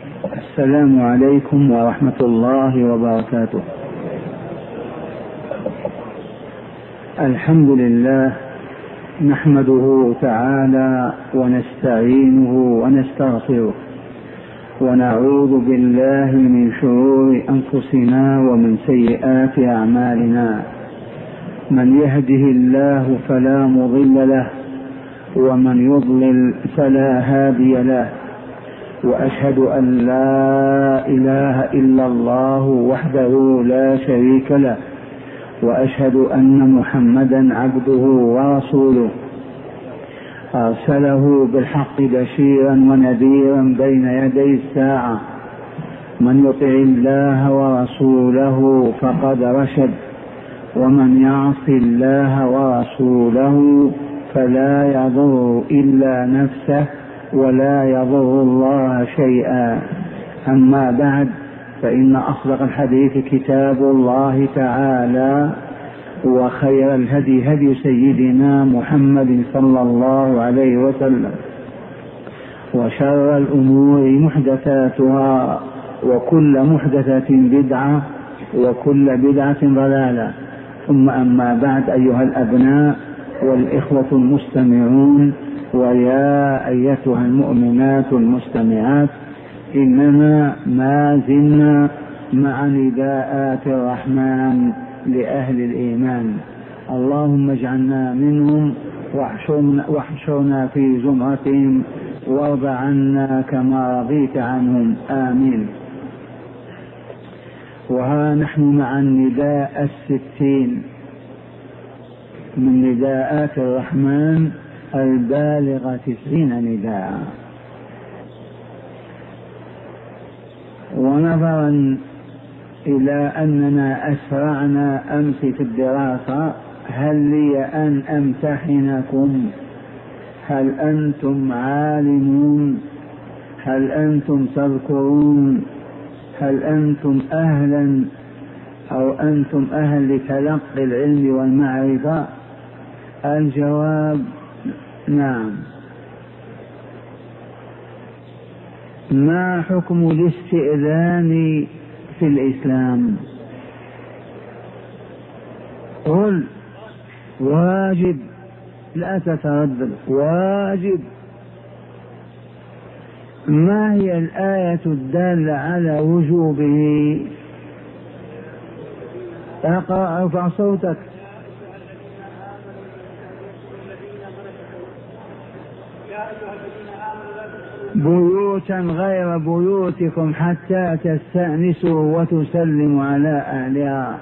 السلام عليكم ورحمة الله وبركاته. الحمد لله نحمده تعالى ونستعينه ونستغفره ونعوذ بالله من شرور أنفسنا ومن سيئات أعمالنا. من يهده الله فلا مضل له ومن يضلل فلا هادي له، وأشهد أن لا إله إلا الله وحده لا شريك له، وأشهد أن محمدا عبده ورسوله أرسله بالحق بشيرا ونذيرا بين يدي الساعة. من يطع الله ورسوله فقد رشد، ومن يعص الله ورسوله فلا يضر إلا نفسه ولا يضر الله شيئا. أما بعد، فإن أصدق الحديث كتاب الله تعالى، وخير الهدي هدي سيدنا محمد صلى الله عليه وسلم، وشر الأمور محدثاتها، وكل محدثة بدعة، وكل بدعة ضلالة. ثم أما بعد، أيها الأبناء والإخوة المستمعون، ويا أيتها المؤمنات المستمعات، إننا ما زلنا مع نداءات الرحمن لأهل الإيمان. اللهم اجعلنا منهم واحشرنا في زمرتهم، وارض عنا كما رضيت عنهم، آمين. وها نحن مع النداء 60 من نداءات الرحمن البالغة 90 نداء. ونظرا إلى أننا أسرعنا أمس في الدراسة، هل لي أن أمتحنكم؟ هل أنتم عالمون؟ هل أنتم تذكرون؟ هل أنتم أهلا أو أنتم أهل لتلقي العلم والمعرفة؟ الجواب نعم. ما حكم الاستئذان في الإسلام؟ قل واجب، لا تتردد، واجب. ما هي الآية الدالة على وجوبه؟ اقرأ، ارفع صوتك. بيوتا غير بيوتكم حتى تستأنسوا وتسلموا على أهلها.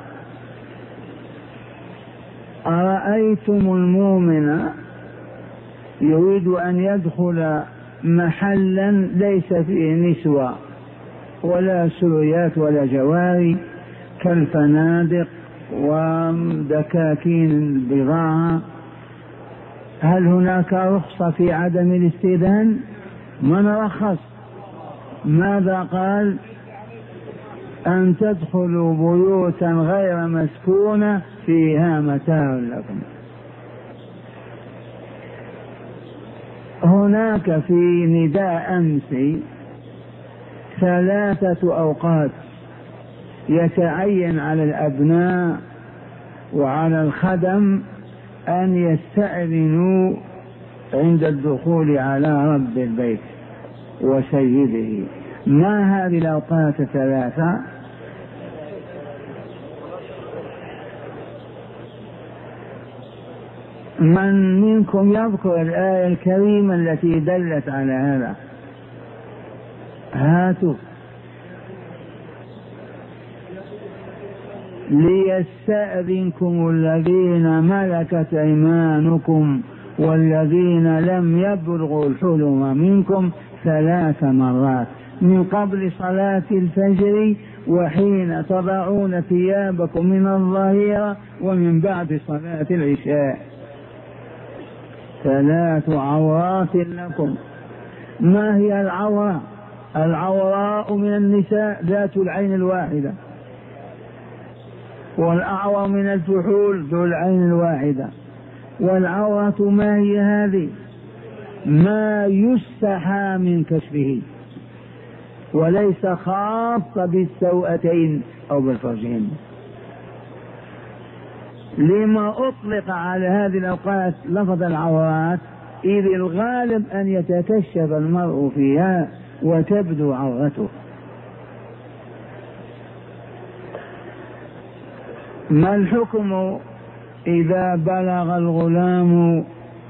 أرأيتم المؤمن يريد أن يدخل محلا ليس فيه نسوة ولا سريات ولا جواري كالفنادق ودكاكين البضاعة، هل هناك رخصة في عدم الاستئذان؟ من رخص؟ ماذا قال؟ أن تدخلوا بيوتا غير مسكونة فيها متاع لكم. هناك في نداء أمس 3 أوقات يتعين على الأبناء وعلى الخدم أن يستأذنوا عند الدخول على رب البيت وسيده. ما هذه الأوقات 3؟ من منكم يذكر الآية الكريمة التي دلت على هذا؟ هاتوا. ليستأذنكم الذين ملكت أيمانكم والذين لم يبلغوا الحلم منكم 3 مرات من قبل صلاة الفجر وحين تضعون ثيابكم من الظهيرة ومن بعد صلاة العشاء. 3 عورات لكم. ما هي العورة؟ العوراء من النساء ذات العين الواحدة، والأعور من الفحول ذو العين الواحدة. والعورة ما هي هذه؟ ما يستحى من كشفه. وليس خاصة بالسوءتين أو بالفرجين. لما أطلق على هذه الأوقات لفظ العورات؟ إذ الغالب أن يتكشف المرء فيها وتبدو عورته. ما الحكم إذا بلغ الغلام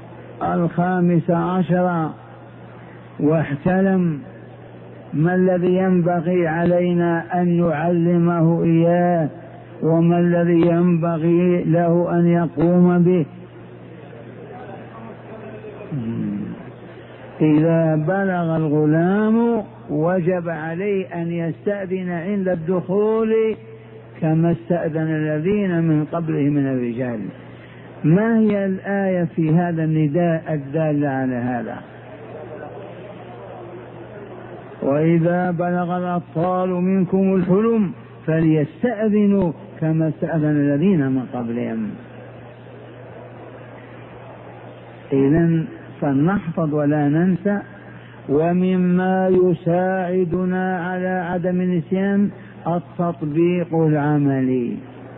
15 واحتلم؟ ما الذي ينبغي علينا أن نعلمه إياه، وما الذي ينبغي له أن يقوم به؟ إذا بلغ الغلام وجب عليه أن يستأذن عند الدخول كما استأذن الذين من قبله من الرجال. ما هي الآية في هذا النداء الدالة على هذا؟ وإذا بلغ الأطفال منكم الحلم فليستأذنوا كما استأذن الذين من قبلهم. إذن فلنحفظ ولا ننسى. ومما يساعدنا على عدم النسيان التطبيق العملي.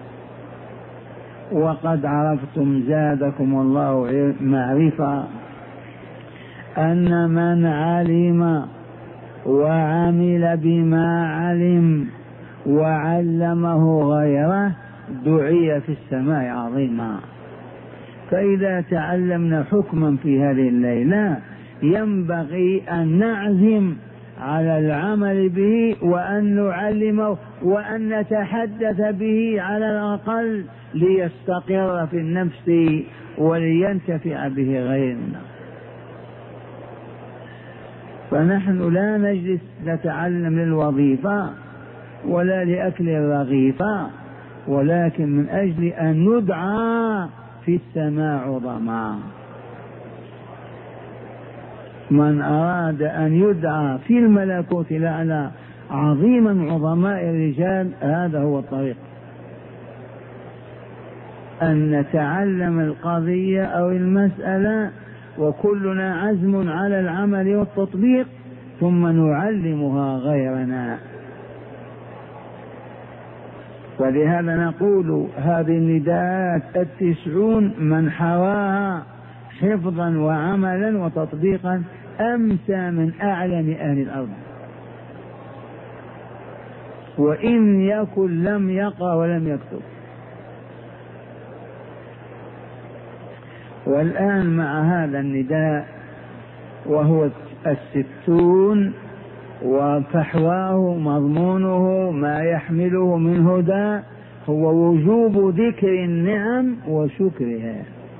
وقد عرفتم زادكم الله معرفة أن من علم وعمل بما علم وعلمه غيره دعي في السماء عظيما. فإذا تعلمنا حكما في هذه الليلة ينبغي أن نعزم على العمل به وأن نعلمه وأن نتحدث به على الأقل ليستقر في النفس ولينتفع به غيرنا. فنحن لا نجلس نتعلم للوظيفة ولا لأكل الرغيفة، ولكن من أجل أن ندعى في السماء عظما. من أراد أن يدعى في الملكوت الأعلى عظيما عظماء الرجال هذا هو الطريق، أن نتعلم القضية أو المسألة وكلنا عزم على العمل والتطبيق ثم نعلمها غيرنا. ولهذا نقول هذه النداءات 90 من حواها حفظا وعملا وتطبيقا أمسى من أعلم أهل الأرض، وإن يكن لم يقرأ ولم يكتب. والآن مع هذا النداء وهو 60 وفحواه مضمونه ما يحمله من هدى هو وجوب ذكر النعم وشكرها.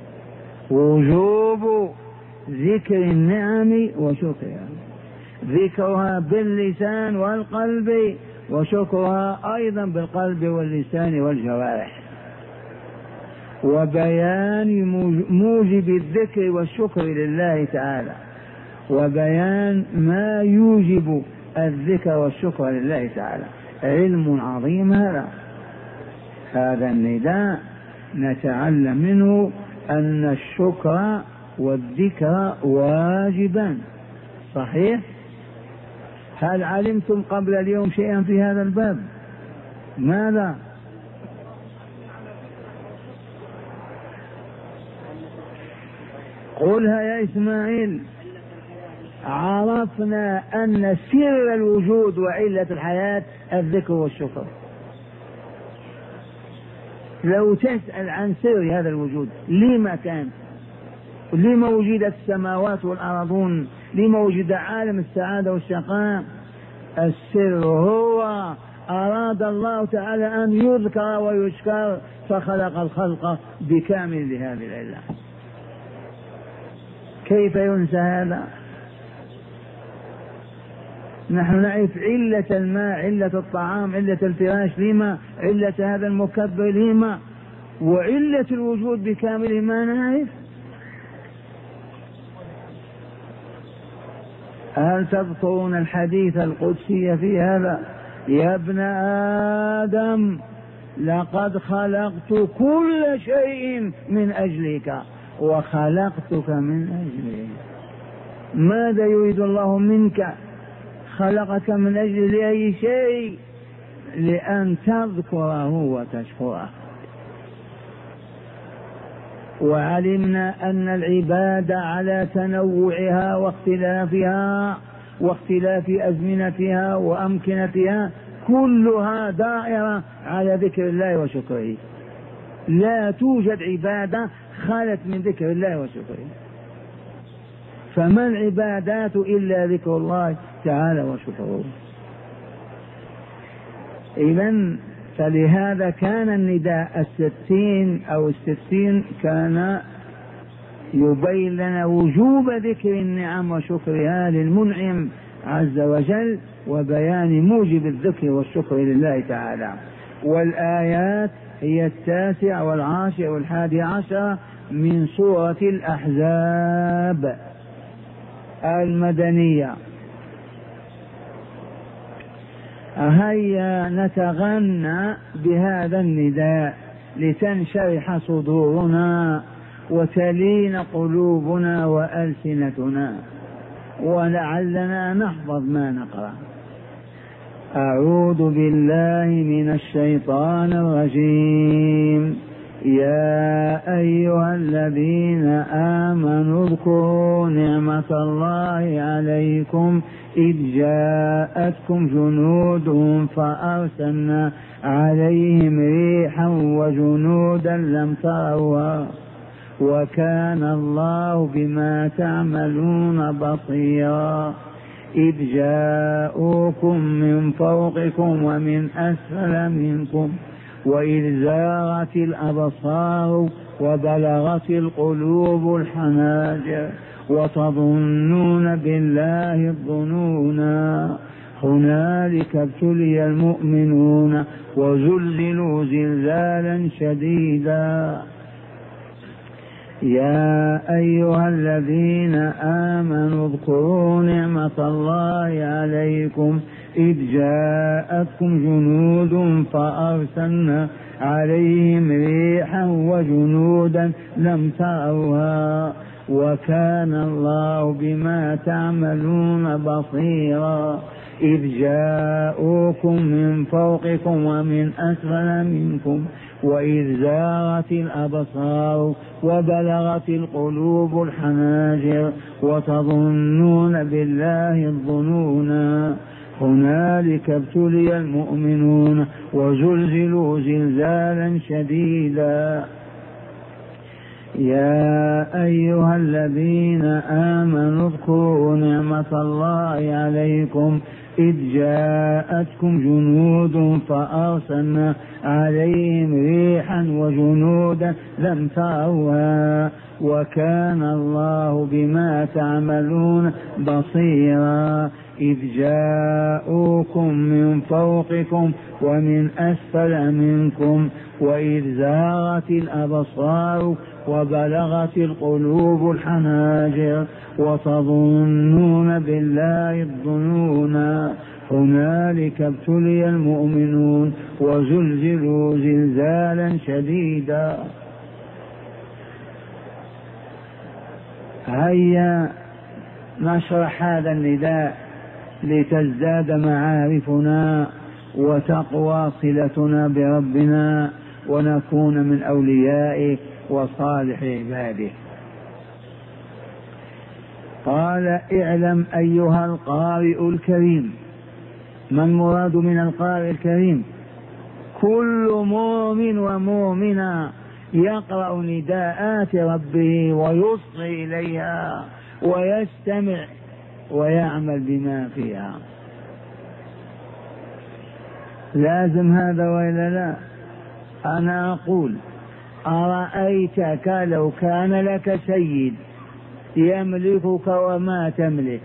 وجوب ذكر النعم وشكرها، ذكرها باللسان والقلب وشكرها أيضا بالقلب واللسان والجوارح، وبيان موجب الذكر والشكر لله تعالى، وبيان ما يوجب الذكر والشكر لله تعالى. علم عظيم هذا النداء نتعلم منه أن الشكر والذكر واجبا. صحيح؟ هل علمتم قبل اليوم شيئا في هذا الباب؟ ماذا؟ قولها يا إسماعيل. عرفنا أن سر الوجود وعلة الحياة الذكر والشكر. لو تسأل عن سر هذا الوجود لما كان، لما وجدت السماوات والأرضون، لما وجد عالم السعادة والشقاء، السر هو أراد الله تعالى أن يذكر ويشكر فخلق الخلق بكامل لهذه العلة. كيف ينسى هذا؟ نحن نعرف علة الماء، علة الطعام، علة الفراش لما، علة هذا المكبر لما، وعلة الوجود بكامل ما نعرف. هل تذكرون الحديث القدسي في هذا؟ يا ابن آدم لقد خلقت كل شيء من أجلك وخلقتك من أجلي. ماذا يريد الله منك؟ خلقك من أجل أي شيء؟ لأن تذكره وتشكره. وعلمنا أن العبادة على تنوعها واختلافها واختلاف أزمنتها وأمكنتها كلها دائرة على ذكر الله وشكره. لا توجد عبادة خالت من ذكر الله وشكره، فما العبادات إلا ذكر الله تعالى وشكره. إذن فلهذا كان النداء 60 كان يبين لنا وجوب ذكر النعم وشكرها للمنعم عز وجل، وبيان موجب الذكر والشكر لله تعالى. والآيات هي 19 والعاشر والحادي عشر من سورة الأحزاب المدنية. هيا نتغنى بهذا النداء لتنشرح صدورنا وتلين قلوبنا وألسنتنا، ولعلنا نحفظ ما نقرأ. أعوذ بالله من الشيطان الرجيم. يا أيها الذين آمنوا اذكروا نعمة الله عليكم إذ جاءتكم جنود فأرسلنا عليهم ريحا وجنودا لم تروها وكان الله بما تعملون بصيرا. إذ جاءوكم من فوقكم ومن أسفل منكم وإذ زاغت الأبصار وبلغت القلوب الحناجر وتظنون بالله الظنونا. هنالك ابتلي المؤمنون وزلزلوا زلزالا شديدا. يا أيها الذين آمنوا اذكروا نعمة الله عليكم إذ جاءتكم جنود فأرسلنا عليهم ريحا وجنودا لم تروها وكان الله بما تعملون بصيرا. إذ جاءوكم من فوقكم ومن أسفل منكم وإذ زاغت الأبصار وبلغت القلوب الحناجر وتظنون بالله الظنونا. هنالك ابتلي المؤمنون وزلزلوا زلزالا شديدا. يا أيها الذين آمنوا اذكروا نعمة الله عليكم إذ جاءتكم جنود فأرسلنا عليهم ريحا وجنودا لم تروها وكان الله بما تعملون بصيرا. إذ جاءوكم من فوقكم ومن أسفل منكم وإذ زاغت الأبصار وبلغت القلوب الحناجر وتظنون بالله الظنونا. هنالك ابتلي المؤمنون وزلزلوا زلزالا شديدا. هيا نشرح هذا النداء لتزداد معارفنا وتقوى صلتنا بربنا ونكون من أوليائه وصالح عباده. قال اعلم أيها القارئ الكريم. ما المراد من القارئ الكريم؟ كل مؤمن ومؤمنة يقرأ نداءات ربه ويصغي إليها ويستمع ويعمل بما فيها. لازم هذا وإلا لا؟ أنا أقول أرأيتك لو كان لك سيد يملكك وما تملك،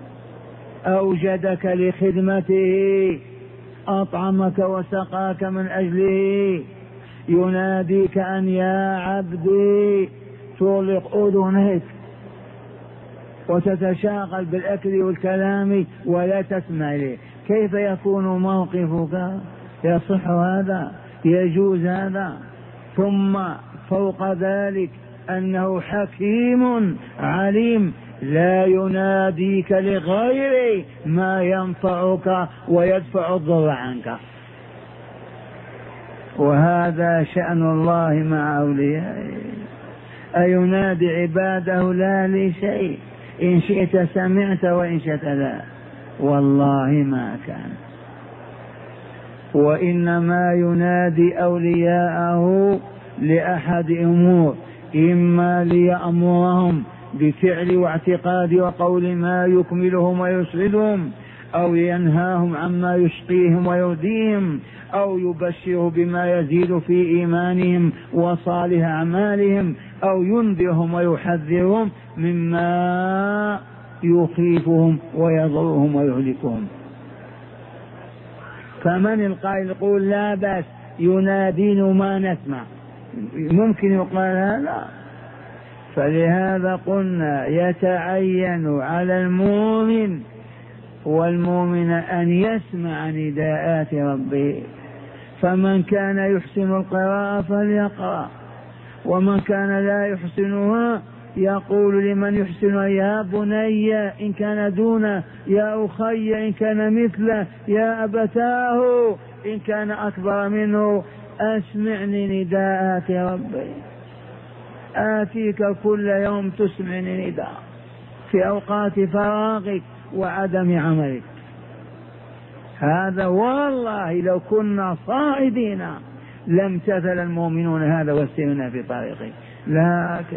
أوجدك لخدمته، أطعمك وسقاك من أجله، يناديك أن يا عبدي، تغلق أذنك وتتشاغل بالأكل والكلام ولا تسمع إليه، كيف يكون موقفك؟ يصح هذا؟ يجوز هذا؟ ثم فوق ذلك أنه حكيم عليم لا يناديك لغير ما ينفعك ويدفع الضر عنك. وهذا شأن الله مع أوليائه، أينادي عباده لا لشيء، إن شئت سمعت وإن شئت لا، والله ما كان. وإنما ينادي أولياءه لأحد أمور، إما ليأمرهم بفعل واعتقاد وقول ما يكملهم ويسعدهم، أو ينهاهم عما يشقيهم ويؤذيهم، أو يبشر بما يزيد في إيمانهم وصالح أعمالهم، أو ينذرهم ويحذرهم مما يخيفهم ويضرهم ويهلكهم. فمن القائل يقول لا بس ينادين ما نسمع، ممكن يقال هذا. فلهذا قلنا يتعين على المؤمن والمؤمن أن يسمع نداءات ربه، فمن كان يحسن القراءة فليقرأ، ومن كان لا يحسنها يقول لمن يحسن يا بني إن كان دونه، يا أخي إن كان مثله، يا أبتاه إن كان أكبر منه، أسمعني نداءات ربي. آتيك كل يوم تسمعني نداء في أوقات فراغك وعدم عملك. هذا والله لو كنا صائدين لم تزل المؤمنون هذا واستمنا في طريقه. لكن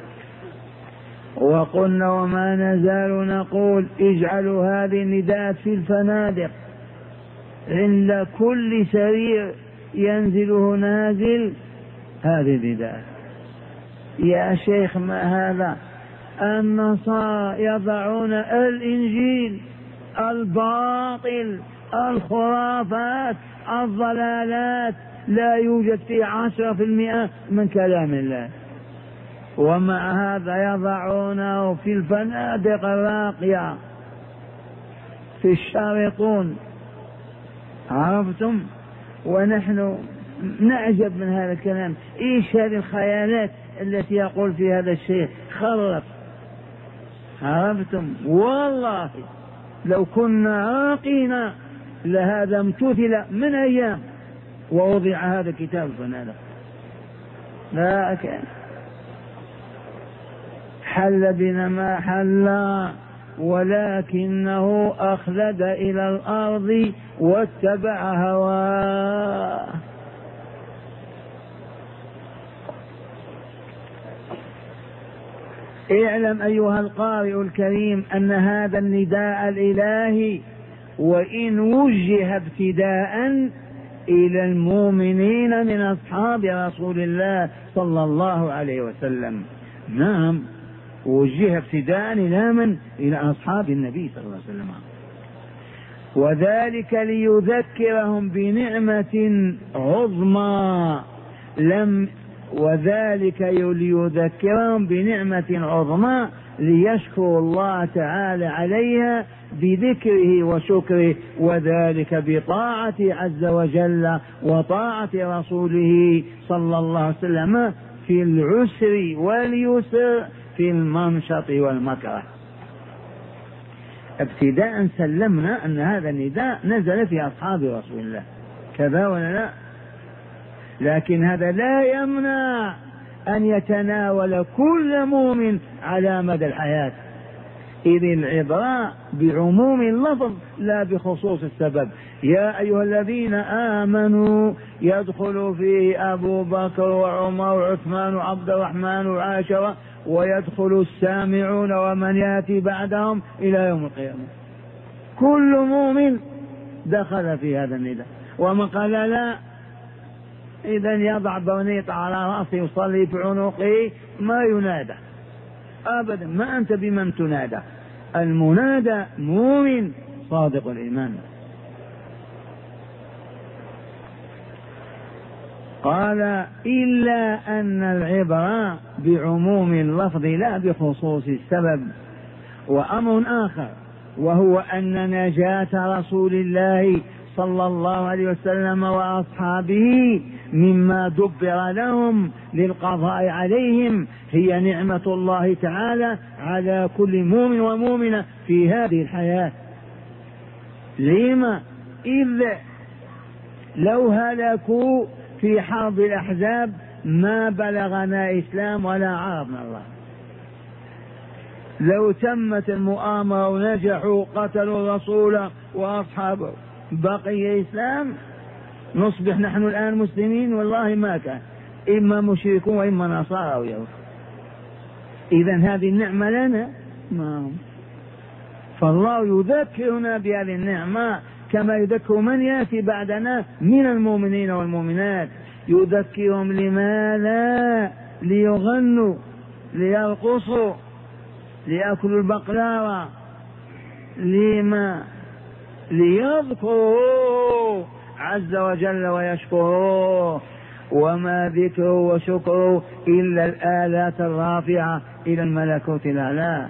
وقلنا وما نزال نقول اجعلوا هذه النداءات في الفنادق عند كل سرير ينزله نازل، هذه النداءات. يا شيخ ما هذا؟ النصارى يضعون الإنجيل، الباطل، الخرافات، الضلالات، لا يوجد فيه 10% من كلام الله، ومع هذا يضعونه في الفنادق الراقية في الشارطون. عرفتم؟ ونحن نعجب من هذا الكلام. ايش هذه الخيالات التي يقول في هذا الشيء؟ خرف. عرفتم؟ والله لو كنا عاقين لهذا امتثل من أيام ووضع هذا الكتاب الفنادق. لكن حل بنا ما حل، ولكنه أخلد إلى الأرض واتبع هواه. اعلم أيها القارئ الكريم أن هذا النداء الإلهي وإن وجه ابتداء إلى المؤمنين من أصحاب رسول الله صلى الله عليه وسلم، نعم وجه ابتداء إلى من؟ إلى أصحاب النبي صلى الله عليه وسلم، وذلك ليذكرهم بنعمة عظمى ليذكرهم بنعمة عظمى ليشكروا الله تعالى عليها بذكره وشكره، وذلك بطاعة عز وجل وطاعة رسوله صلى الله عليه وسلم في العسر واليسر، في المنشط والمكره. ابتداء سلمنا أن هذا النداء نزل في أصحاب رسول الله، كذا ولا لا؟ لكن هذا لا يمنع أن يتناول كل مؤمن على مدى الحياة، إذ العبرة بعموم اللفظ لا بخصوص السبب. يا أيها الذين آمنوا يدخل فيه أبو بكر وعمر وعثمان وعبد الرحمن وعائشة، ويدخل السامعون ومن يأتي بعدهم إلى يوم القيامة. كل مؤمن دخل في هذا النداء. ومن قال لا، إذن يضع برنيط على رأسه يصلي في عنقه ما ينادى أبدا، ما أنت بمن تنادى. المنادى مؤمن صادق الإيمان. قال إلا أن العبرة بعموم اللفظ لا بخصوص السبب. وأمر آخر وهو أن نجاة رسول الله صلى الله عليه وسلم وأصحابه مما دبر لهم للقضاء عليهم هي نعمة الله تعالى على كل مؤمن ومؤمنة في هذه الحياة. لما؟ إذ لو هلكوا في حرب الأحزاب ما بلغنا إسلام ولا عرفنا الله. لو تمت المؤامرة ونجحوا قتلوا الرسول وأصحابه بقي إسلام نصبح نحن الآن مسلمين؟ والله ما كان، إما مشركون وإما نصارى أو يهود. إذن هذه النعمة لنا فالله يذكرنا بهذه النعمة كما يذكر من يأتي بعدنا من المؤمنين والمؤمنات. يذكرهم لماذا؟ ليغنوا، ليرقصوا، ليأكلوا البقلاوة. لما؟ ليذكروا عز وجل ويشكروه. وما ذكروا وشكروا إلا الآلات الرافعة إلى الملكوت الأعلى.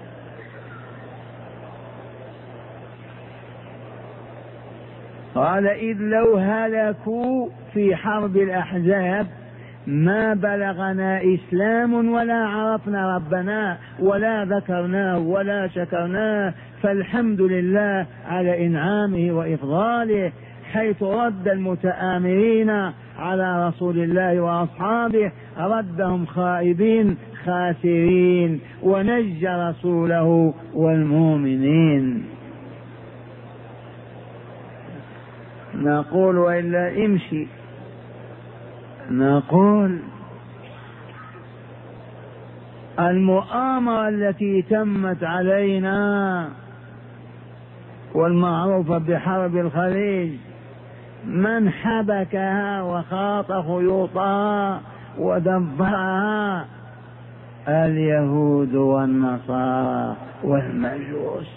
قال إذ لو هلكوا في حرب الأحزاب ما بلغنا إسلام ولا عرفنا ربنا ولا ذكرناه ولا شكرناه، فالحمد لله على إنعامه وإفضاله حيث رد المتآمرين على رسول الله وأصحابه ردهم خائبين خاسرين ونجى رسوله والمؤمنين. نقول وإلا امشي، نقول المؤامرة التي تمت علينا والمعروفة بحرب الخليج من حبكها وخاط خيوطها ودبرها؟ اليهود والنصارى والمجوس.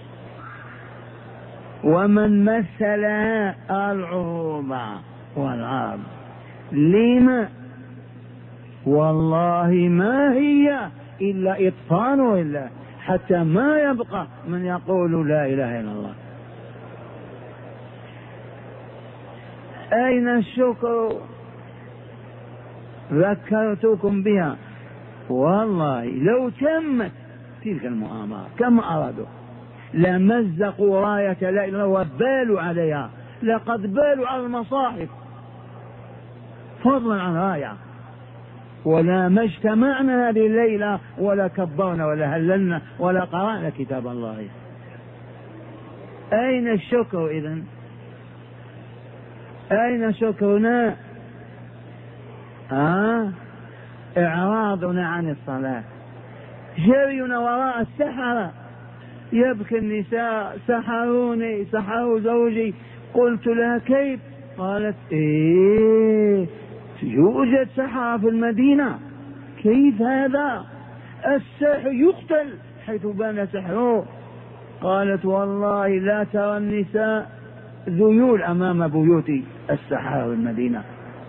ومن مثلها؟ العروبة والعرب. لما؟ والله ما هي إلا إطفال إلا حتى ما يبقى من يقول لا إله إلا الله. أين الشكر؟ ذكرتكم بها. والله لو تمت تلك المؤامرة كما أرادوا لمزقوا راية لا إله إلا الله وبالوا عليها. لقد بالوا على المصاحف فضلا عن راية. ولا ما اجتمعنا هذه الليلة ولا كبرنا ولا هللنا ولا قرأنا كتاب الله. أين الشكر إذن؟ أين شكرنا؟ إعراضنا عن الصلاة، جرينا وراء السحرة. يبكي النساء سحروني سحروا زوجي. قلت لها كيف؟ قالت يوجد سحرة في المدينة. كيف هذا؟ الساحر يقتل حيث بان سحره. قالت والله لا ترى النساء ذيول أمام بيوت السحرة في المدينة.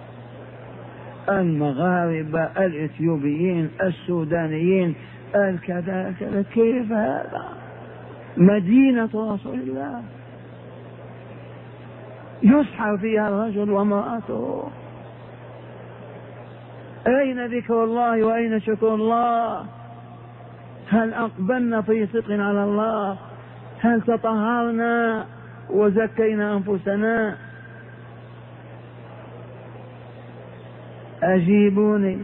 المغاربة الإثيوبيين السودانيين الكذا كذا. كيف هذا؟ مدينة رسول الله يسحر فيها الرجل وامرأته. أين ذكر الله وأين شكر الله؟ هل أقبلنا في صدق على الله؟ هل تطهرنا وزكينا أنفسنا؟ أجيبوني.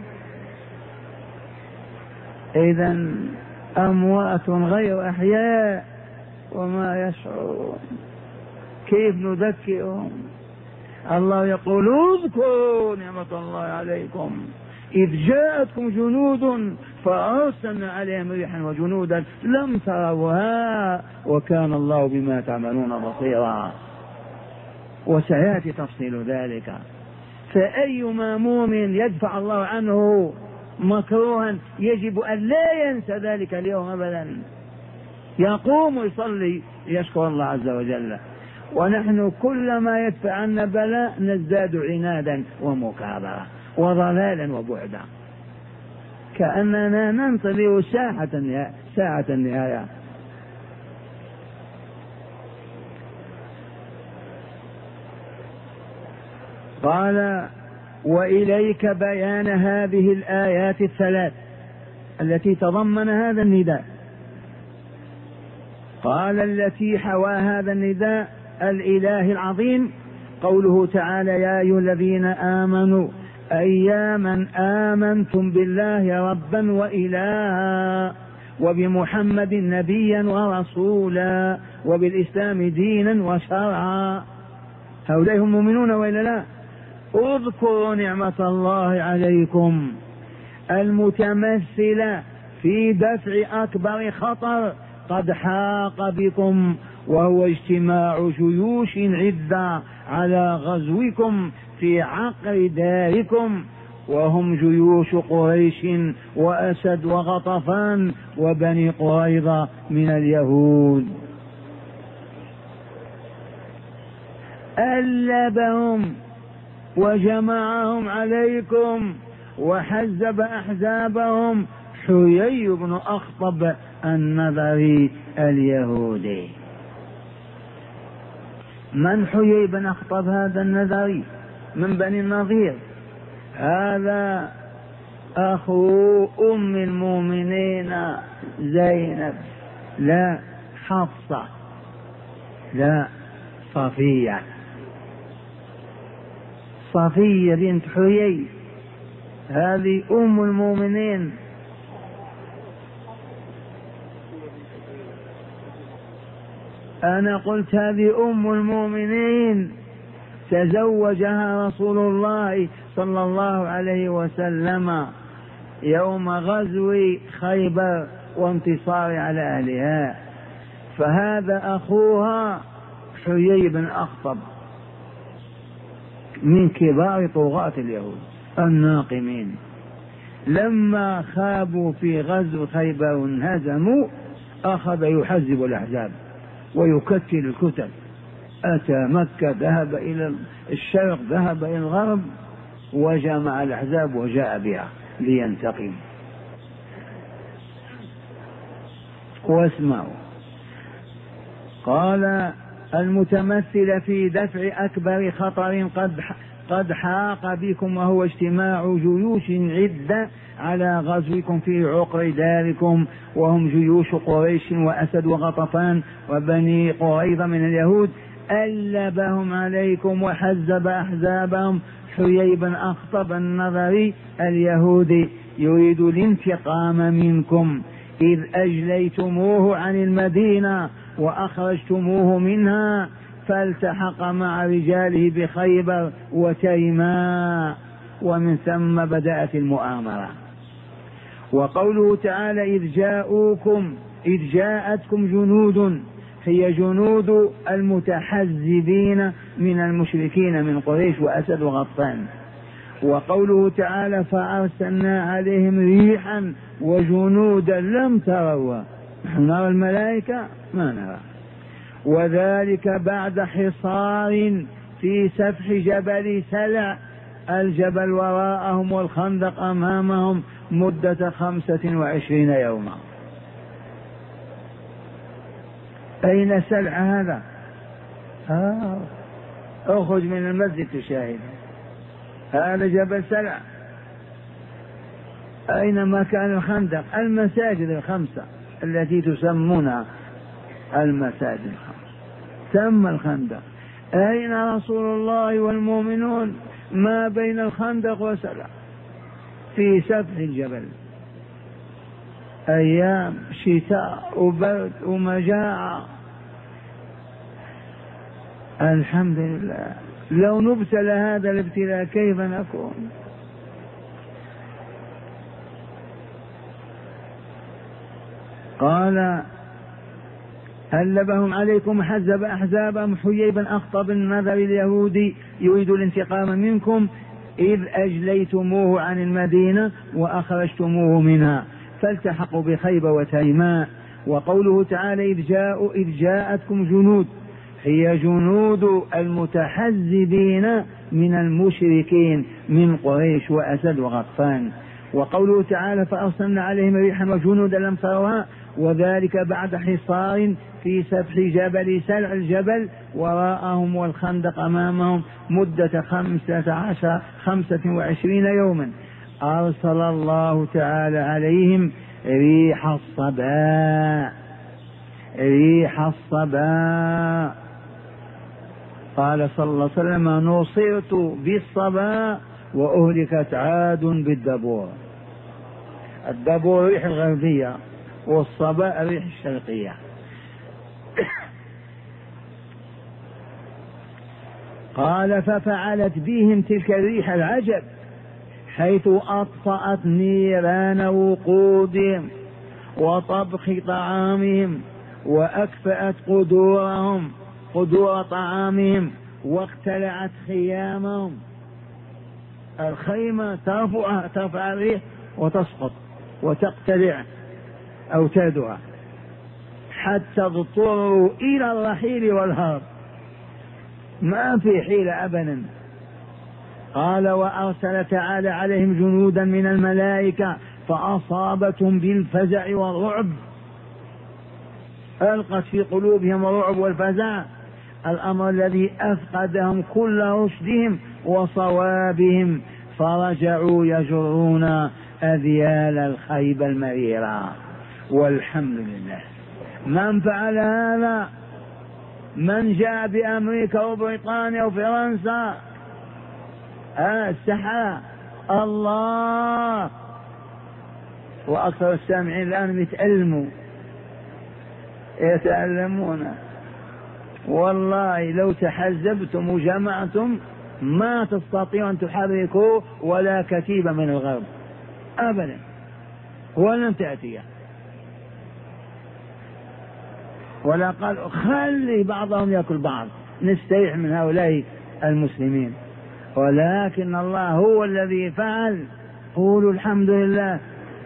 إذن أموات غير أحياء وما يشعرون. كيف نذكرهم؟ الله يقول اذكروا نعمة الله عليكم إذ جاءتكم جنود فأرسلنا عليهم ريحا وجنودا لم تروها وكان الله بما تعملون بصيرا. وسيأتي تفصيل ذلك. فأيما مؤمن يدفع الله عنه مكروها يجب أن لا ينسى ذلك اليوم أبدا. يقوم يصلي يشكر الله عز وجل. ونحن كلما يدفع عنا بلاء نزداد عنادا ومكابرة وضلالا وبعدا كأننا ننتظر ساعة النهاية. قال وإليك بيان هذه الآيات الثلاث التي تضمن هذا النداء. قال التي حوى هذا النداء الإله العظيم قوله تعالى يا أيها الذين آمنوا أياما آمنتم بالله ربا وإلها وبمحمد نبيا ورسولا وبالإسلام دينا وشرعا. هؤلاء هم المؤمنون وإلا لا؟ اذكروا نعمة الله عليكم المتمثلة في دفع أكبر خطر قد حاق بكم وهو اجتماع جيوش عدة على غزوكم في عقر داركم وهم جيوش قريش وأسد وغطفان وبني قريظة من اليهود. ألبهم وجمعهم عليكم وحزب أحزابهم حيي بن أخطب النضري اليهودي. من حيي بن أخطب هذا النضري؟ من بني النضير، هذا أخو أم المؤمنين زينب، لا حفصة، لا صفية، صفية بنت حيي هذه أم المؤمنين. أنا قلت هذه أم المؤمنين تزوجها رسول الله صلى الله عليه وسلم يوم غزو خيبر وانتصار على أهلها، فهذا أخوها حيي بن أخطب من كبار طغاة اليهود الناقمين. لما خابوا في غزو خيبر وانهزموا أخذ يحزب الأحزاب ويكتل الكتل، أتى مكة ذهب إلى الشرق ذهب إلى الغرب وجمع الأحزاب وجاء بها لينتقم. واسمعوا، قال المتمثل في دفع أكبر خطر قد حاق بكم وهو اجتماع جيوش عدة على غزوكم في عقر داركم وهم جيوش قريش وأسد وغطفان وبني قريظة من اليهود. ألبهم عليكم وحزب أحزابهم حيي بن أخطب النضري اليهودي يريد الانتقام منكم إذ أجليتموه عن المدينة وأخرجتموه منها فالتحق مع رجاله بخيبر وتيماء ومن ثم بدأت المؤامرة. وقوله تعالى إذ جاءتكم جنود هي جنود المتحزبين من المشركين من قريش وأسد وغطفان. وقوله تعالى فأرسلنا عليهم ريحا وجنودا لم تروا، نحن نرى الملائكة ما نرى. وذلك بعد حصار في سفح جبل سلع، الجبل وراءهم والخندق أمامهم مدة 25 يوما. أين سلع هذا؟ اخرج من المسجد تشاهد، هذا جبل سلع. أين مكان الخندق؟ المساجد الخمسة التي تسمونها المساجد الخمسة تم الخندق. أين رسول الله والمؤمنون؟ ما بين الخندق وسلع في سفح الجبل، أيام شتاء وبرد ومجاعة. الحمد لله، لو نبتلى هذا الابتلاء كيف نكون؟ قال ألبهم عليكم حزب أحزابهم حيي بن أخطب النضري اليهودي يريد الانتقام منكم إذ أجليتموه عن المدينة وأخرجتموه منها فالتحقوا بخيبر وتيماء. وقوله تعالى إذ جاءتكم جنود هي جنود المتحزبين من المشركين من قريش وأسد وغطفان. وقوله تعالى فأرسلنا عليهم ريحا وجنودا لم تروها وذلك بعد حصار في سفح جبل سلع الجبل وراءهم والخندق أمامهم مدة 25 يوما. أرسل الله تعالى عليهم ريح الصباء. قال صلى الله عليه وسلم: نصرت بالصباء وأهلكت عاد بالدبور. الدبور ريح الغربية والصباء ريح الشرقية. قال: ففعلت بهم تلك الريح العجب، حيث أطفأت نيران وقودهم وطبخ طعامهم، وأكفأت قدور طعامهم، واقتلعت خيامهم. الخيمة ترفع الريح وتسقط وتقتلع أوتادها حتى اضطروا إلى الرحيل والهرب، ما في حيلة أبدا. قال: وأرسل تعالى عليهم جنودا من الملائكة فأصابتهم بالفزع والرعب، ألقت في قلوبهم الرعب والفزع، الأمر الذي أفقدهم كل رشدهم وصوابهم، فرجعوا يجرون أذيال الخيب المريرة. والحمد لله. من فعل هذا؟ من جاء بأمريكا وبريطانيا وفرنسا؟ السحرة الله. وأكثر السامعين الآن يتألمون. والله لو تحزبتم وجمعتم ما تستطيعوا أن تحركوا ولا كتيبة من الغرب أبدا، ولن تأتي. ولا قال خلي بعضهم يأكل بعض، نستريح من هؤلاء المسلمين. ولكن الله هو الذي فعل. قولوا الحمد لله.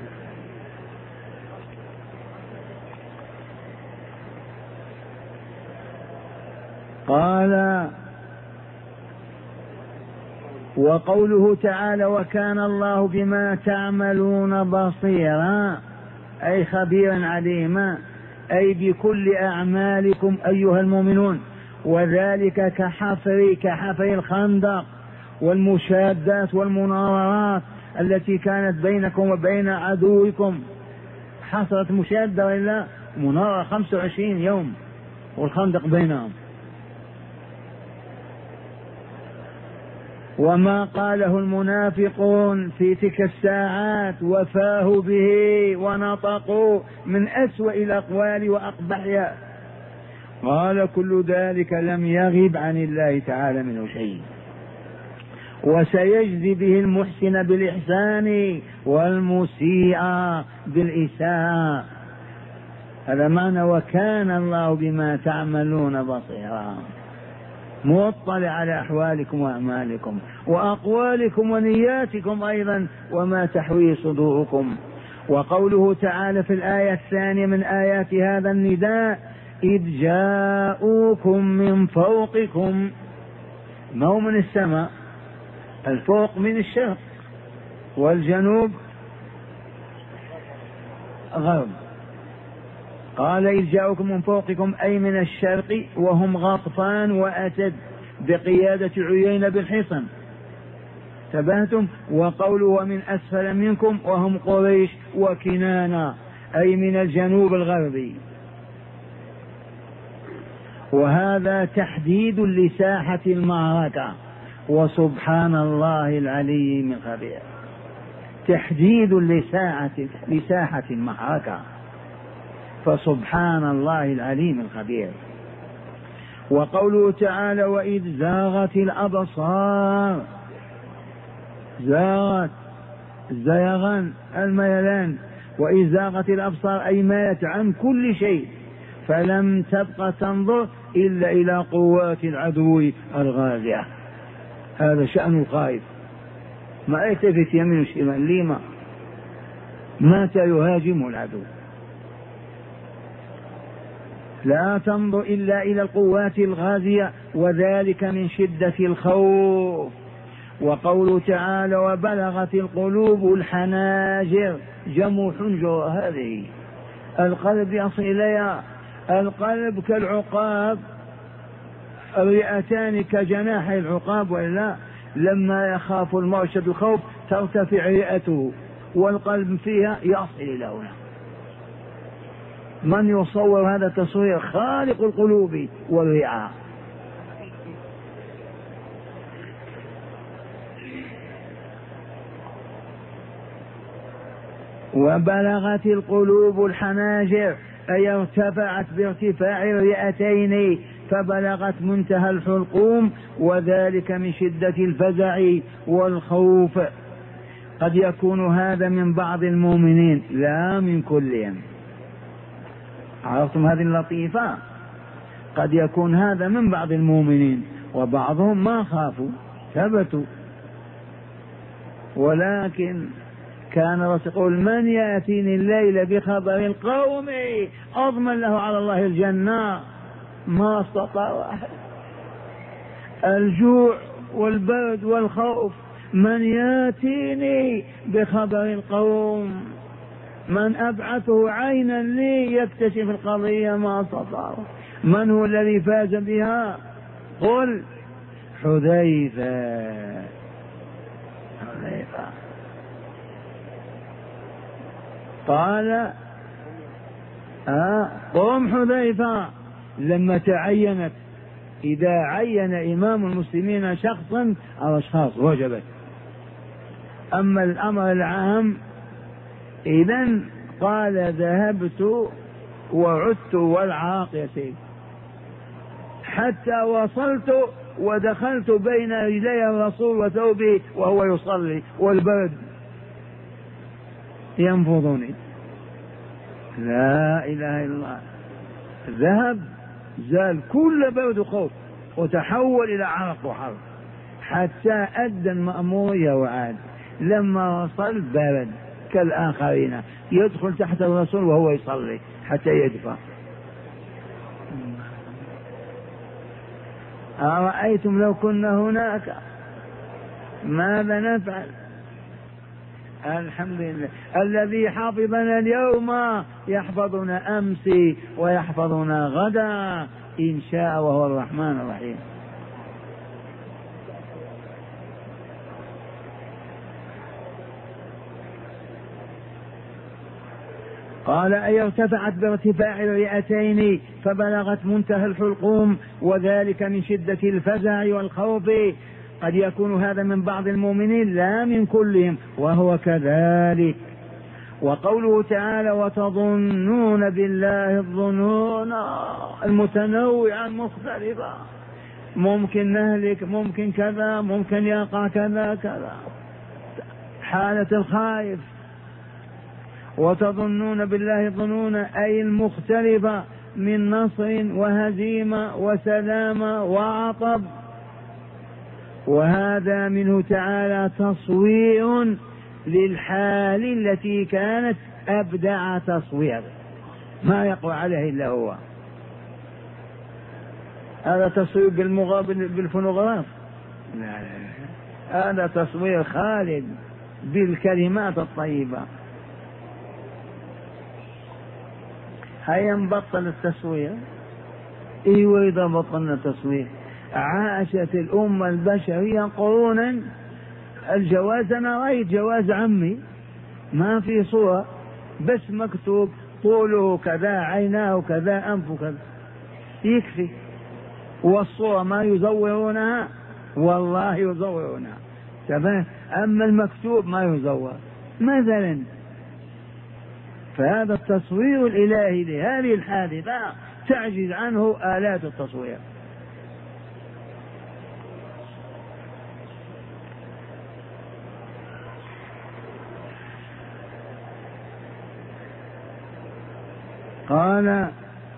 قال: وقوله تعالى: وكان الله بما تعملون بصيرا، أي خبيرا عليما، أي بكل أعمالكم أيها المؤمنون. وذلك كحفر الخندق والمشادات والمناورات التي كانت بينكم وبين عدوكم. حصلت مشادة وإلا مناورة 25 يوم والخندق بينهم. وما قاله المنافقون في تلك الساعات وفاهوا به ونطقوا من أسوأ الأقوال وأقبحها، قال: كل ذلك لم يغب عن الله تعالى منه شيء، وسيجزي به المحسن بالإحسان والمسيء بالإساءة. هذا معنى وكان الله بما تعملون بصيرا، مطلع على أحوالكم وأعمالكم وأقوالكم ونياتكم أيضا وما تحوي صدوركم. وقوله تعالى في الآية الثانية من آيات هذا النداء: إذ جاءوكم من فوقكم، ما هو من السماء، الفوق من الشرق والجنوب غرب. قال: إذ جاءوكم من فوقكم أي من الشرق، وهم غطفان وأسد بقيادة عيينة بالحصن، تبهتم. وقوله: ومن أسفل منكم، وهم قريش وكنانة أي من الجنوب الغربي. وهذا تحديد لساحة المعركة، وسبحان الله العلي الخبير. تحديد لساحة المعركة، فسبحان الله العليم الخبير. وقوله تعالى: وإذ زاغت الأبصار، زاغت زيغان الميلان، وإذ زاغت الأبصار أي مالت عن كل شيء، فلم تبقى تنظر إلا إلى قوات العدو الغازية. هذا شأن الخائف، ما يلتفت يمين وشمال، لما متى يهاجم العدو، لا تنظر إلا إلى القوات الغازية، وذلك من شدة الخوف. وقوله تعالى: وبلغت القلوب الحناجر، جمع حنجر هذه، القلب يصل إليها. القلب كالعقاب، الرئتان كجناحي العقاب، وإلا لما يخاف المرء شد الخوف ترتفع رئته، والقلب فيها يصل إلى هنا. من يصور هذا التصوير؟ خالق القلوب والرئة. وبلغت القلوب الحناجر، أي ارتفعت بارتفاع الرئتين فبلغت منتهى الحلقوم، وذلك من شدة الفزع والخوف. قد يكون هذا من بعض المؤمنين لا من كلهم. عرفتم هذه اللطيفة؟ قد يكون هذا من بعض المؤمنين، وبعضهم ما خافوا ثبتوا، ولكن كان يقول من يأتيني الليل بخبر القوم أضمن له على الله الجنة، ما استطاع أحد. الجوع والبرد والخوف، من يأتيني بخبر القوم، من أبعثه عينا لي يكتشف القضية، ما استطاع. من هو الذي فاز بها؟ قل حذيفة. قال قوم حذيفة لما تعينت. إذا عين إمام المسلمين شخصا أو أشخاص وجبت. أما الأمر العام إذن قال ذهبت وعدت والعراق يسير، حتى وصلت ودخلت بين رجلي الرسول وثوبه وهو يصلي والبرد ينفضني. لا إله إلا الله. ذهب زال كل برد وخوف وتحول إلى عرق وحر، حتى أدى المأمورية وعاد. لما وصل برد كالآخرين، يدخل تحت الرسول وهو يصلي حتى يدفع. أرأيتم لو كنا هناك ماذا نفعل؟ الحمد لله الذي حفظنا اليوم يحفظنا أمس ويحفظنا غدا إن شاء، وهو الرحمن الرحيم. قال أي ارتفعت بارتفاع الرئتين فبلغت منتهى الحلقوم، وذلك من شدة الفزع والخوف. قد يكون هذا من بعض المؤمنين لا من كلهم، وهو كذلك. وقوله تعالى وتظنون بالله الظنون المتنوعة المختلفة، ممكن نهلك، ممكن كذا، ممكن يقع كذا كذا، حالة الخائف. وتظنون بالله الظنون أي المختلفة من نصر وهزيمة وسلامة وعطب. وهذا منه تعالى تصوير للحال التي كانت أبدع تصوير، ما يقوى عليه إلا هو. هذا تصوير بالفونوغراف؟ لا لا لا، هذا تصوير خالد بالكلمات الطيبة. هيا نبطل التصوير. ايوه اذا بطلنا التصوير. عاشت الأمة البشرية قرونا. الجواز أنا رأيت جواز عمي ما في صورة، بس مكتوب طوله كذا، عيناه كذا، أنفه كذا، يكفي. والصورة ما يزورونها، والله يزورونها تمام. أما المكتوب ما يزور مثلا. فهذا التصوير الإلهي لهذه الحادثة تعجز عنه آلات التصوير. قال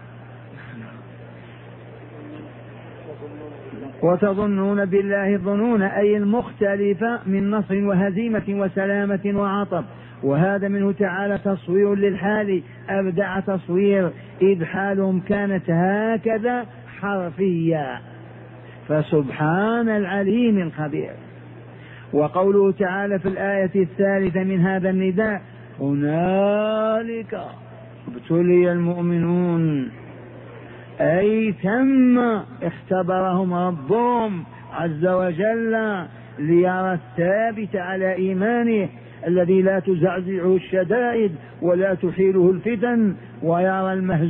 وتظنون بالله الظنون أي المختلفة من نصر وهزيمة وسلامة وعطب. وهذا منه تعالى تصوير للحال أبدع تصوير، إذ حالهم كانت هكذا حرفيا، فسبحان العليم الخبير. وقوله تعالى في الآية الثالثة من هذا النداء هنالك ابتلي المؤمنون أي تم اختبرهم ربهم عز وجل ليرى الثابت على إيمانه الذي لا تزعزعه الشدائد ولا تحيله الفتن، ويرى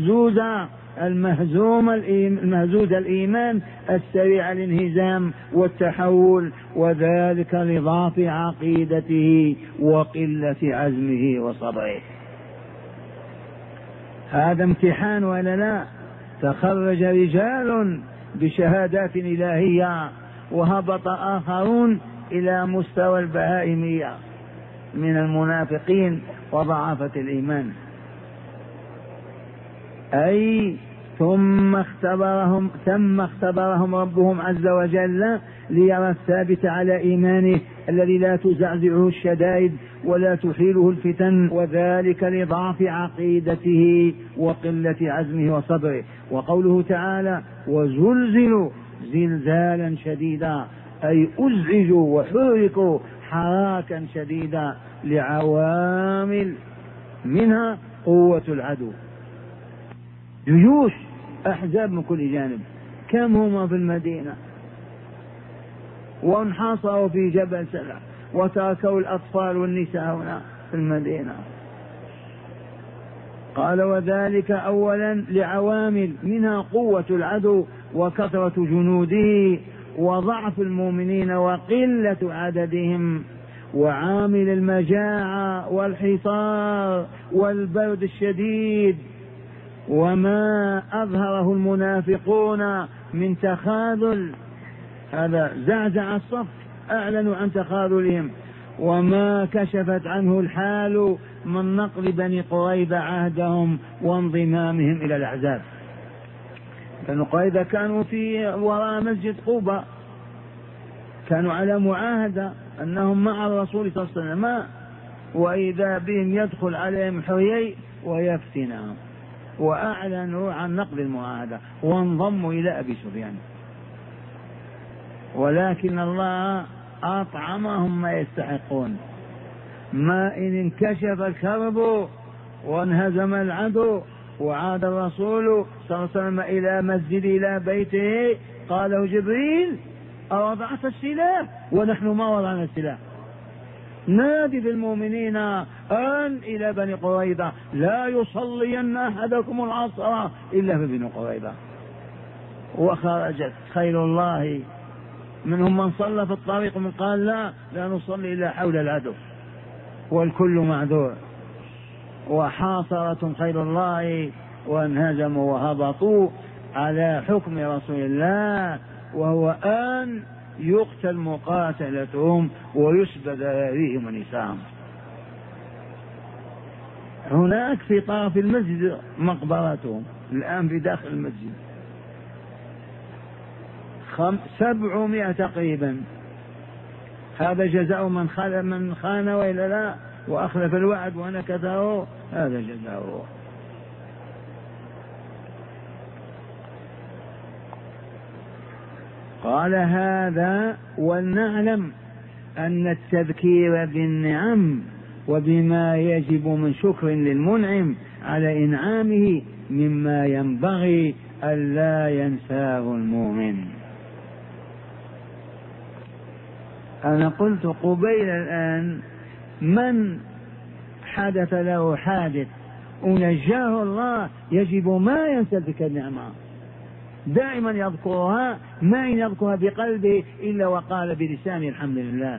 المهزوز الإيمان السريع الانهزام والتحول، وذلك لضعف عقيدته وقلة عزمه وصبره. هذا امتحان ولا لا؟ تخرج رجال بشهادات إلهية وهبط آخرون إلى مستوى البهائمية من المنافقين وضعافة الإيمان. أي ثم اختبرهم ربهم عز وجل ليرى الثابت على إيمانه الذي لا تزعزعه الشدائد ولا تحيله الفتن، وذلك لضعف عقيدته وقلة عزمه وصبره. وقوله تعالى وزلزلوا زلزالا شديدا أي أزعجوا وحركوا حراكا شديدا لعوامل منها قوة العدو، جيوش أحزاب من كل جانب، كم هم في المدينة وانحصروا في جبل سلع وتركوا الأطفال والنساء هنا في المدينة. قال وذلك أولا لعوامل منها قوة العدو وكثرة جنوده وضعف المؤمنين وقلة عددهم، وعامل المجاعة والحصار والبرد الشديد وما أظهره المنافقون من تخاذل، هذا زعزع الصف، أعلنوا عن تخاذلهم، وما كشفت عنه الحال من نقل بني قريظة عهدهم وانضمامهم إلى الأحزاب. بني قريظة كانوا في وراء مسجد قباء، كانوا على معاهدة أنهم مع الرسول صلى الله عليه وسلم، وإذا بهم يدخل عليهم حيي ويفتنهم، وأعلنوا عن نقض المعاهدة وانضموا إلى أبي سفيان، ولكن الله أطعمهم ما يستحقون. ما إن انكشف الكرب وانهزم العدو وعاد الرسول صلى الله عليه وسلم إلى مسجد إلى بيته قال له جبريل أوضعت السلاح؟ ونحن ما وضعنا السلاح. نادي بالمؤمنين أن إلى بني قريظة لا يصلين أحدكم العصر إلا في بني قريظة، وخرجت خيل الله، منهم من صلى في الطريق ومن قال لا نصلي إلا حول العدو، والكل معذور. وحاصرتهم خيل الله وانهزموا وهبطوا على حكم رسول الله، وهو أن يقتل مقاتلتهم ويسبى ذراريهم ونساءهم. هناك في طرف المسجد مقبرتهم الآن في داخل المسجد 700 تقريبا. هذا جزاء من خان وإلا لا وأخلف الوعد ونكثه، هذا جزاؤه. قال هذا ولنعلم أن التذكير بالنعم وبما يجب من شكر للمنعم على إنعامه مما ينبغي ألا ينساه المؤمن. أنا قلت قبيل الآن من حدث له حادث ونجاه الله يجب ما ينسى تلك النعمة، دائما يذكرها، ما يذكرها بقلبه إلا وقال بلسانه الحمد لله.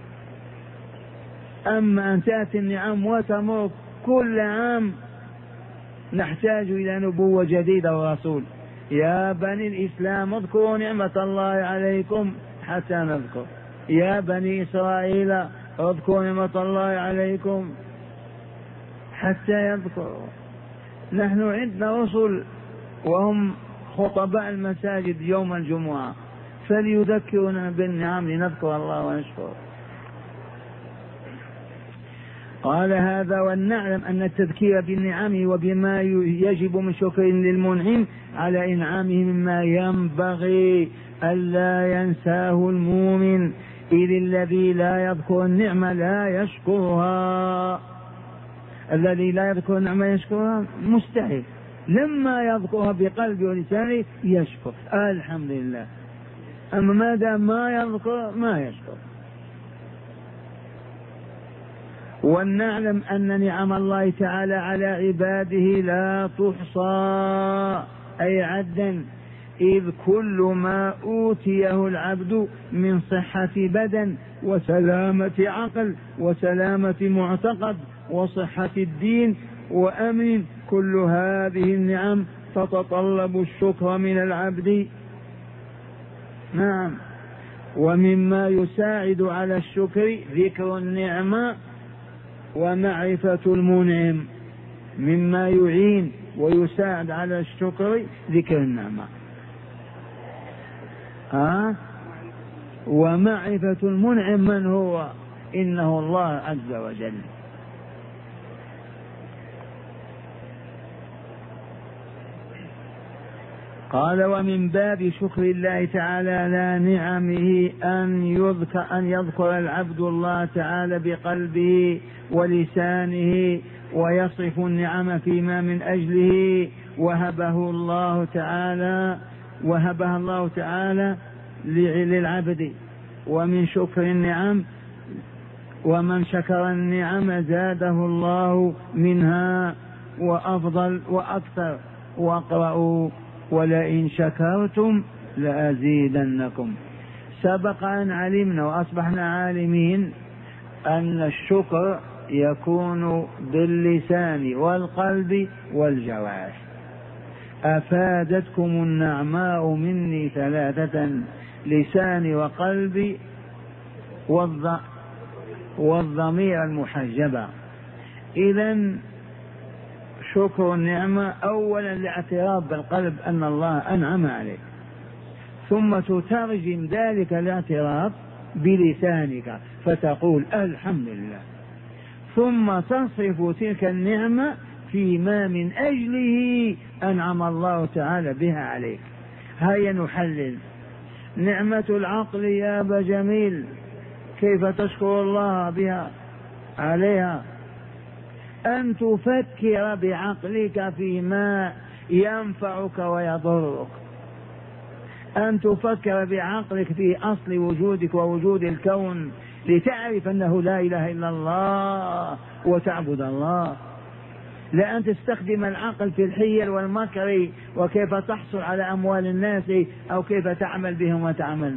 أما أن تأتي النعم وتمر كل عام نحتاج إلى نبوة جديدة ورسول. يا بني الإسلام اذكروا نعمة الله عليكم حتى نذكر، يا بني إسرائيل اذكروا نعمة الله عليكم حتى يذكروا. نحن عندنا رسل وهم خطباء المساجد يوم الجمعة، فليذكرنا بالنعم لنذكر الله ونشكره. قال هذا ولنعلم أن التذكير بالنعم وبما يجب من شكر للمنعم على إنعامه مما ينبغي ألا ينساه المؤمن، إذ الذي لا يذكر النعمة لا يشكرها. الذي لا يذكر النعمة يشكرها؟ مستحيل. لما يذكرها بقلبه ولسانه يشكر الحمد لله، أما ما دام ما يذكر ما يشكر. ولنعلم أن نعم الله تعالى على عباده لا تحصى أي عدا، إذ كل ما أوتيه العبد من صحة بدن وسلامة عقل وسلامة معتقد وصحة الدين وأمن، كل هذه النعم تتطلب الشكر من العبد. نعم. ومما يساعد على الشكر ذكر النعمة ومعرفة المنعم، مما يعين ويساعد على الشكر ذكر النعمة ومعرفة المنعم من هو؟ إنه الله عز وجل. قال ومن باب شكر الله تعالى لا نعمه أن يذكر العبد الله تعالى بقلبه ولسانه ويصف النعم فيما من أجله وهبها الله تعالى للعبد. ومن شكر النعم ومن شكر النعم زاده الله منها وأفضل وأكثر. واقرأوا ولئن شكرتم لأزيدنكم. سبق أن علمنا وأصبحنا عالمين أن الشكر يكون باللسان والقلب والجوارح. أفادتكم النعماء مني ثلاثة: لساني وقلبي والضمير المحجبة. إذن شكر النعمة أولا الاعتراف بالقلب أن الله أنعم عليك، ثم تترجم ذلك الاعتراف بلسانك فتقول الحمد لله، ثم تصرف تلك النعمة فيما من أجله أنعم الله تعالى بها عليك. هيا نحلل. نعمة العقل يا أبا جميل، كيف تشكر الله بها عليها؟ أن تفكر بعقلك فيما ينفعك ويضرك، أن تفكر بعقلك في أصل وجودك ووجود الكون لتعرف أنه لا إله إلا الله وتعبد الله، لا أن تستخدم العقل في الحيل والمكر وكيف تحصل على أموال الناس أو كيف تعمل بهم وتعمل.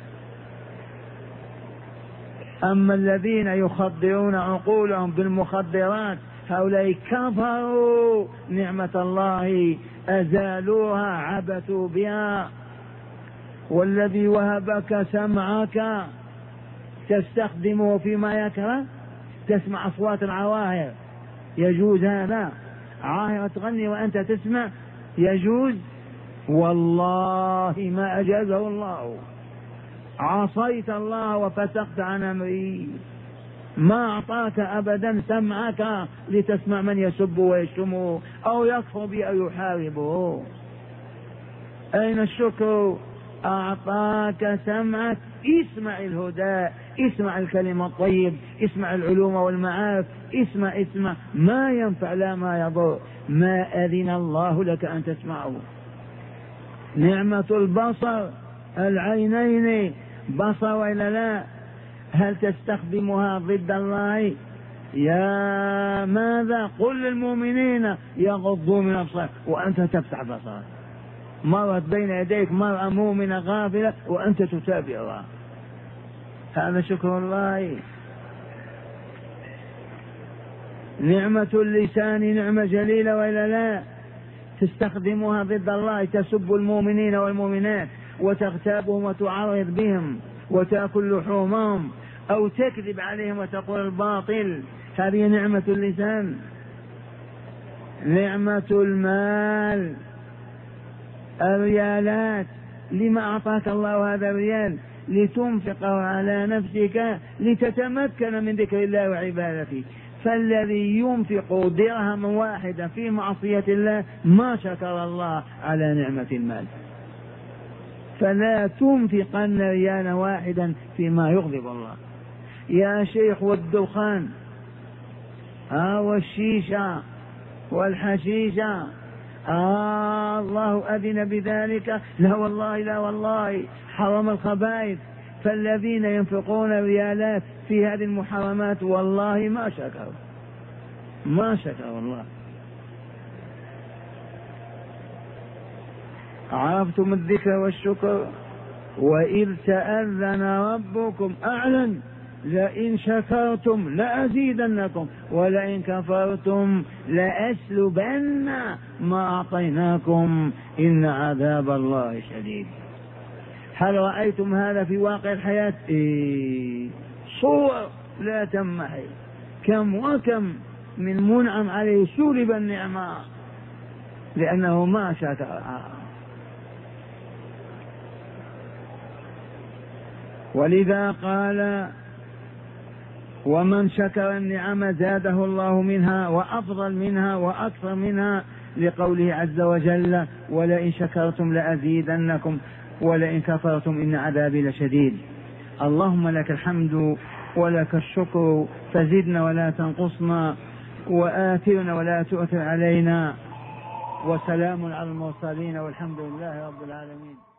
أما الذين يخدرون عقولهم بالمخدرات هؤلاء كفروا نعمة الله، أزالوها، عبثوا بها. والذي وهبك سمعك تستخدمه فيما يكره، تسمع أصوات العواهر، يجوز هذا؟ عاهرة تغني وأنت تسمع، يجوز؟ والله ما أجازه الله. عصيت الله وفسقت عن أمري، ما أعطاك أبدا سمعك لتسمع من يسب ويشتمه أو يكفر به أو يحاربه. أين الشكر؟ أعطاك سمعك، اسمع الهدى، اسمع الكلم الطيب، اسمع العلوم والمعارف، اسمع ما ينفع لا ما يضر، ما أذن الله لك أن تسمعه. نعمة البصر، العينين بصر وإلا لا؟ هل تستخدمها ضد الله؟ يا ماذا؟ قل للمؤمنين يغضوا من أبصارهم وأنت تفتح بصرك. مرت بين يديك مرأة مؤمنة غافلة وأنت تتابعها، هذا شكر الله. نعمة اللسان نعمة جليلة وإلا لا؟ تستخدمها ضد الله، تسب المؤمنين والمؤمنات وتغتابهم وتعرض بهم وتأكل لحومهم أو تكذب عليهم وتقول الباطل، هذه نعمة اللسان. نعمة المال، الريالات، لما أعطاك الله هذا الريال؟ لتنفقه على نفسك لتتمكن من ذكر الله وعبادته. فالذي ينفق درهم واحدا في معصية الله ما شكر الله على نعمة المال. فلا تنفقن ريالا واحدا فيما يغضب الله. يا شيخ والدخان، والشيشة والحشيشة. الله أذن بذلك؟ لا والله، لا والله، حرم الخبائث. فالذين ينفقون ريالات في هذه المحرمات والله ما شكروا، ما شكروا الله. عرفتم الذكر والشكر؟ وإذ تأذن ربكم، أعلن لئن شكرتم لأزيدنكم ولئن كفرتم لأسلبن ما أعطيناكم إن عذاب الله شديد. هل رأيتم هذا في واقع الحياة؟ صور لا تمحي، كم وكم من منعم عليه سلب النعمة لأنه ما شكرها. ولذا قال ومن شكر النعم زاده الله منها وأفضل منها وأكثر منها، لقوله عز وجل ولئن شكرتم لأزيدنكم ولئن كفرتم إن عذابي لشديد. اللهم لك الحمد ولك الشكر، فزدنا ولا تنقصنا، وآثرنا ولا تؤثر علينا، وسلام على المرسلين والحمد لله رب العالمين.